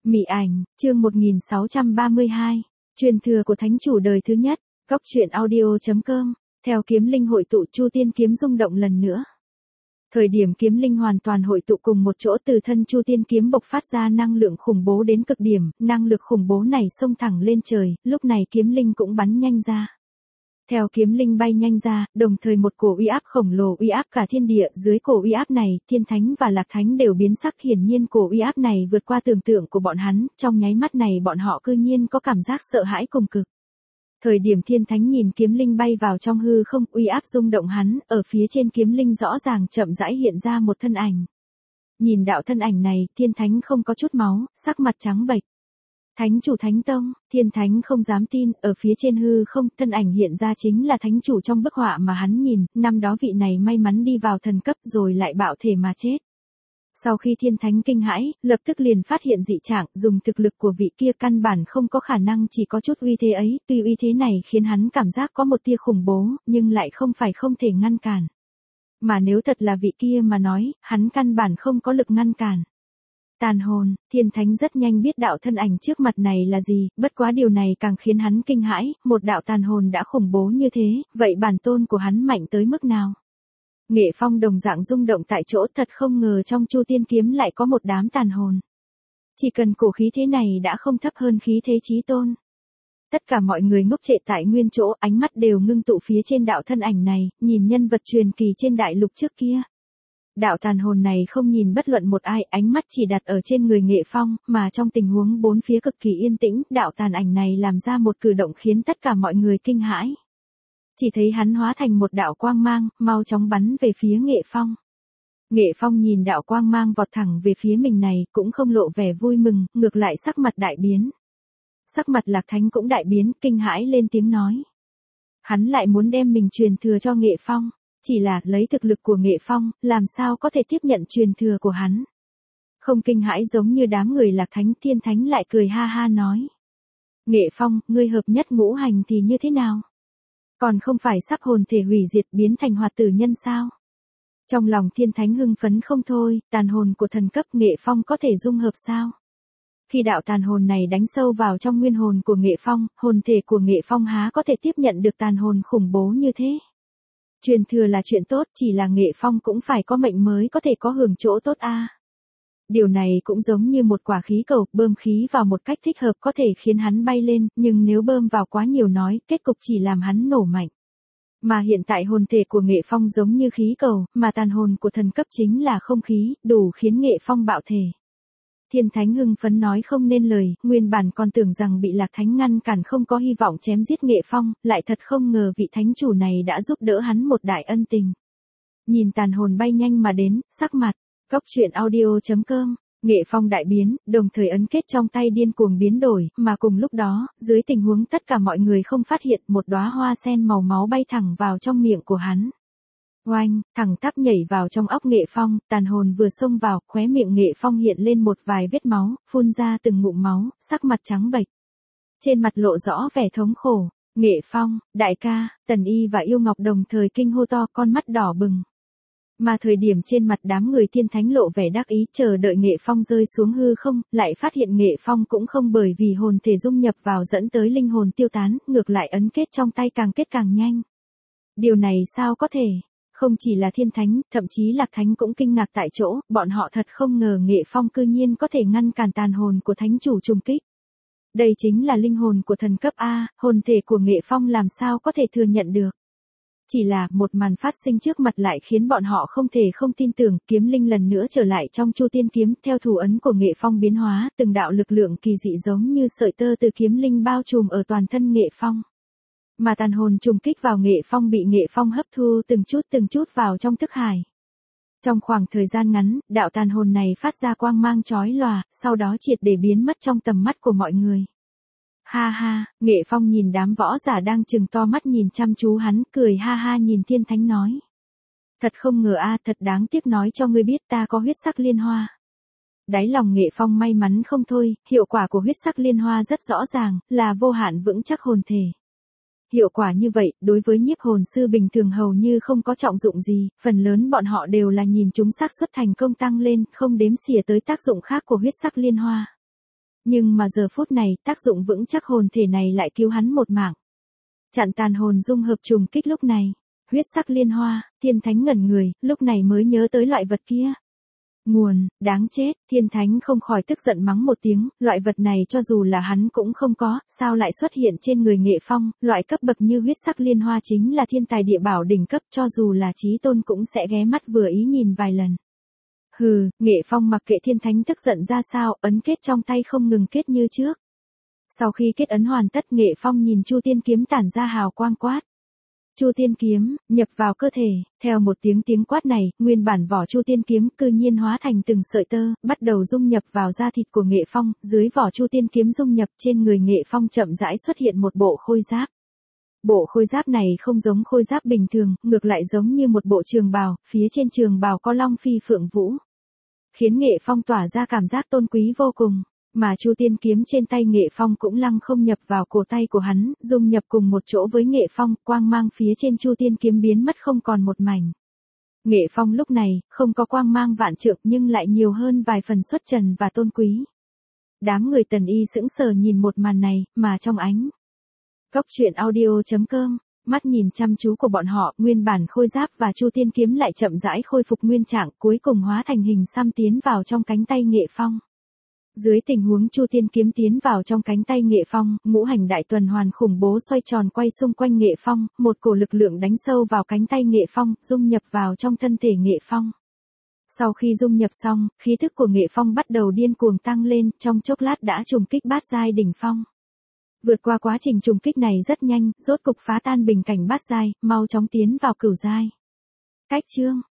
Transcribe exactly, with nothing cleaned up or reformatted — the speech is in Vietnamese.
Mị ảnh, chương một nghìn sáu trăm ba mươi hai, truyền thừa của thánh chủ đời thứ nhất, góc truyện audio chấm com, theo kiếm linh hội tụ Chu Tiên kiếm rung động lần nữa. Thời điểm kiếm linh hoàn toàn hội tụ cùng một chỗ, từ thân Chu Tiên kiếm bộc phát ra năng lượng khủng bố đến cực điểm, năng lực khủng bố này xông thẳng lên trời, lúc này kiếm linh cũng bắn nhanh ra. Theo kiếm linh bay nhanh ra, đồng thời một cổ uy áp khổng lồ uy áp cả thiên địa, dưới cổ uy áp này, thiên thánh và lạc thánh đều biến sắc, hiển nhiên cổ uy áp này vượt qua tưởng tượng của bọn hắn, trong nháy mắt này bọn họ cư nhiên có cảm giác sợ hãi cùng cực. Thời điểm thiên thánh nhìn kiếm linh bay vào trong hư không, uy áp rung động hắn, ở phía trên kiếm linh rõ ràng chậm rãi hiện ra một thân ảnh. Nhìn đạo thân ảnh này, thiên thánh không có chút máu, sắc mặt trắng bệch. Thánh chủ Thánh Tông, thiên thánh không dám tin, ở phía trên hư không, thân ảnh hiện ra chính là thánh chủ trong bức họa mà hắn nhìn, năm đó vị này may mắn đi vào thần cấp rồi lại bạo thể mà chết. Sau khi thiên thánh kinh hãi, lập tức liền phát hiện dị trạng, dùng thực lực của vị kia căn bản không có khả năng chỉ có chút uy thế ấy, tuy uy thế này khiến hắn cảm giác có một tia khủng bố, nhưng lại không phải không thể ngăn cản. Mà nếu thật là vị kia mà nói, hắn căn bản không có lực ngăn cản. Tàn hồn, thiên thánh rất nhanh biết đạo thân ảnh trước mặt này là gì, bất quá điều này càng khiến hắn kinh hãi, một đạo tàn hồn đã khủng bố như thế, vậy bản tôn của hắn mạnh tới mức nào? Nghệ Phong đồng dạng rung động tại chỗ, thật không ngờ trong Chu Tiên kiếm lại có một đám tàn hồn. Chỉ cần cổ khí thế này đã không thấp hơn khí thế chí tôn. Tất cả mọi người ngốc trệ tại nguyên chỗ, ánh mắt đều ngưng tụ phía trên đạo thân ảnh này, nhìn nhân vật truyền kỳ trên đại lục trước kia. Đạo tàn hồn này không nhìn bất luận một ai, ánh mắt chỉ đặt ở trên người Nghệ Phong, mà trong tình huống bốn phía cực kỳ yên tĩnh, đạo tàn ảnh này làm ra một cử động khiến tất cả mọi người kinh hãi. Chỉ thấy hắn hóa thành một đạo quang mang, mau chóng bắn về phía Nghệ Phong. Nghệ Phong nhìn đạo quang mang vọt thẳng về phía mình này, cũng không lộ vẻ vui mừng, ngược lại sắc mặt đại biến. Sắc mặt Lạc Thánh cũng đại biến, kinh hãi lên tiếng nói. Hắn lại muốn đem mình truyền thừa cho Nghệ Phong. Chỉ là lấy thực lực của Nghệ Phong, làm sao có thể tiếp nhận truyền thừa của hắn. Không kinh hãi giống như đám người Lạc Thánh, thiên thánh lại cười ha ha nói. Nghệ Phong, ngươi hợp nhất ngũ hành thì như thế nào? Còn không phải sắp hồn thể hủy diệt biến thành hoạt tử nhân sao? Trong lòng thiên thánh hưng phấn không thôi, tàn hồn của thần cấp Nghệ Phong có thể dung hợp sao? Khi đạo tàn hồn này đánh sâu vào trong nguyên hồn của Nghệ Phong, hồn thể của Nghệ Phong há có thể tiếp nhận được tàn hồn khủng bố như thế? Truyền thừa là chuyện tốt, chỉ là Nghệ Phong cũng phải có mệnh mới có thể có hưởng chỗ tốt a. À. Điều này cũng giống như một quả khí cầu, bơm khí vào một cách thích hợp có thể khiến hắn bay lên, nhưng nếu bơm vào quá nhiều nói, kết cục chỉ làm hắn nổ mạnh. Mà hiện tại hồn thể của Nghệ Phong giống như khí cầu, mà tàn hồn của thần cấp chính là không khí, đủ khiến Nghệ Phong bạo thể. Thiên thánh hưng phấn nói không nên lời, nguyên bản còn tưởng rằng bị Lạc Thánh ngăn cản không có hy vọng chém giết Nghệ Phong, lại thật không ngờ vị thánh chủ này đã giúp đỡ hắn một đại ân tình. Nhìn tàn hồn bay nhanh mà đến, sắc mặt, góc truyện audio chấm com, Nghệ Phong đại biến, đồng thời ấn kết trong tay điên cuồng biến đổi, mà cùng lúc đó, dưới tình huống tất cả mọi người không phát hiện, một đóa hoa sen màu máu bay thẳng vào trong miệng của hắn. Oanh, thẳng tắp nhảy vào trong óc Nghệ Phong, tàn hồn vừa xông vào, khóe miệng Nghệ Phong hiện lên một vài vết máu, phun ra từng ngụm máu, sắc mặt trắng bệch. Trên mặt lộ rõ vẻ thống khổ, Nghệ Phong, đại ca, Tần Y và Yêu Ngọc đồng thời kinh hô to, con mắt đỏ bừng. Mà thời điểm trên mặt đám người thiên thánh lộ vẻ đắc ý chờ đợi Nghệ Phong rơi xuống hư không, lại phát hiện Nghệ Phong cũng không bởi vì hồn thể dung nhập vào dẫn tới linh hồn tiêu tán, ngược lại ấn kết trong tay càng kết càng nhanh. Điều này sao có thể? Không chỉ là thiên thánh, thậm chí Lạc Thánh cũng kinh ngạc tại chỗ, bọn họ thật không ngờ Nghệ Phong cư nhiên có thể ngăn cản tàn hồn của thánh chủ trùng kích. Đây chính là linh hồn của thần cấp A, hồn thể của Nghệ Phong làm sao có thể thừa nhận được. Chỉ là một màn phát sinh trước mặt lại khiến bọn họ không thể không tin tưởng, kiếm linh lần nữa trở lại trong Chu Tiên kiếm, theo thủ ấn của Nghệ Phong biến hóa, từng đạo lực lượng kỳ dị giống như sợi tơ từ kiếm linh bao trùm ở toàn thân Nghệ Phong. Mà tàn hồn trùng kích vào Nghệ Phong bị Nghệ Phong hấp thu từng chút từng chút vào trong thức hải. Trong khoảng thời gian ngắn, đạo tàn hồn này phát ra quang mang chói lòa, sau đó triệt để biến mất trong tầm mắt của mọi người. Ha ha, Nghệ Phong nhìn đám võ giả đang trừng to mắt nhìn chăm chú hắn, cười ha ha nhìn thiên thánh nói. Thật không ngờ a, thật đáng tiếc, nói cho ngươi biết ta có huyết sắc liên hoa. Đáy lòng Nghệ Phong may mắn không thôi, hiệu quả của huyết sắc liên hoa rất rõ ràng, là vô hạn vững chắc hồn thể. Hiệu quả như vậy, đối với nhiếp hồn sư bình thường hầu như không có trọng dụng gì, phần lớn bọn họ đều là nhìn chúng xác suất thành công tăng lên, không đếm xỉa tới tác dụng khác của huyết sắc liên hoa. Nhưng mà giờ phút này, tác dụng vững chắc hồn thể này lại cứu hắn một mạng. Chặn tàn hồn dung hợp trùng kích lúc này. Huyết sắc liên hoa, thiên thánh ngẩn người, lúc này mới nhớ tới loại vật kia. Nguồn, đáng chết, thiên thánh không khỏi tức giận mắng một tiếng, loại vật này cho dù là hắn cũng không có, sao lại xuất hiện trên người Nghệ Phong, loại cấp bậc như huyết sắc liên hoa chính là thiên tài địa bảo đỉnh cấp, cho dù là chí tôn cũng sẽ ghé mắt vừa ý nhìn vài lần. Hừ, Nghệ Phong mặc kệ thiên thánh tức giận ra sao, ấn kết trong tay không ngừng kết như trước. Sau khi kết ấn hoàn tất, Nghệ Phong nhìn Chu Tiên kiếm tản ra hào quang quát. Chu Tiên kiếm, nhập vào cơ thể, theo một tiếng tiếng quát này, nguyên bản vỏ Chu Tiên kiếm cư nhiên hóa thành từng sợi tơ, bắt đầu dung nhập vào da thịt của Nghệ Phong, dưới vỏ Chu Tiên kiếm dung nhập trên người Nghệ Phong chậm rãi xuất hiện một bộ khôi giáp. Bộ khôi giáp này không giống khôi giáp bình thường, ngược lại giống như một bộ trường bào, phía trên trường bào có long phi phượng vũ. Khiến Nghệ Phong tỏa ra cảm giác tôn quý vô cùng. Mà Chu Tiên kiếm trên tay Nghệ Phong cũng lăng không nhập vào cổ tay của hắn, dung nhập cùng một chỗ với Nghệ Phong, quang mang phía trên Chu Tiên kiếm biến mất không còn một mảnh. Nghệ Phong lúc này, không có quang mang vạn trượng nhưng lại nhiều hơn vài phần xuất trần và tôn quý. Đám người Tần Y sững sờ nhìn một màn này, mà trong ánh. Cốc truyện audio chấm com, mắt nhìn chăm chú của bọn họ, nguyên bản khôi giáp và Chu Tiên kiếm lại chậm rãi khôi phục nguyên trạng, cuối cùng hóa thành hình xăm tiến vào trong cánh tay Nghệ Phong. Dưới tình huống Chu Tiên kiếm tiến vào trong cánh tay Nghệ Phong, ngũ hành đại tuần hoàn khủng bố xoay tròn quay xung quanh Nghệ Phong, một cổ lực lượng đánh sâu vào cánh tay Nghệ Phong, dung nhập vào trong thân thể Nghệ Phong. Sau khi dung nhập xong, khí thức của Nghệ Phong bắt đầu điên cuồng tăng lên, trong chốc lát đã trùng kích bát giai đỉnh phong. Vượt qua quá trình trùng kích này rất nhanh, rốt cục phá tan bình cảnh bát giai, mau chóng tiến vào cửu giai. Cách chương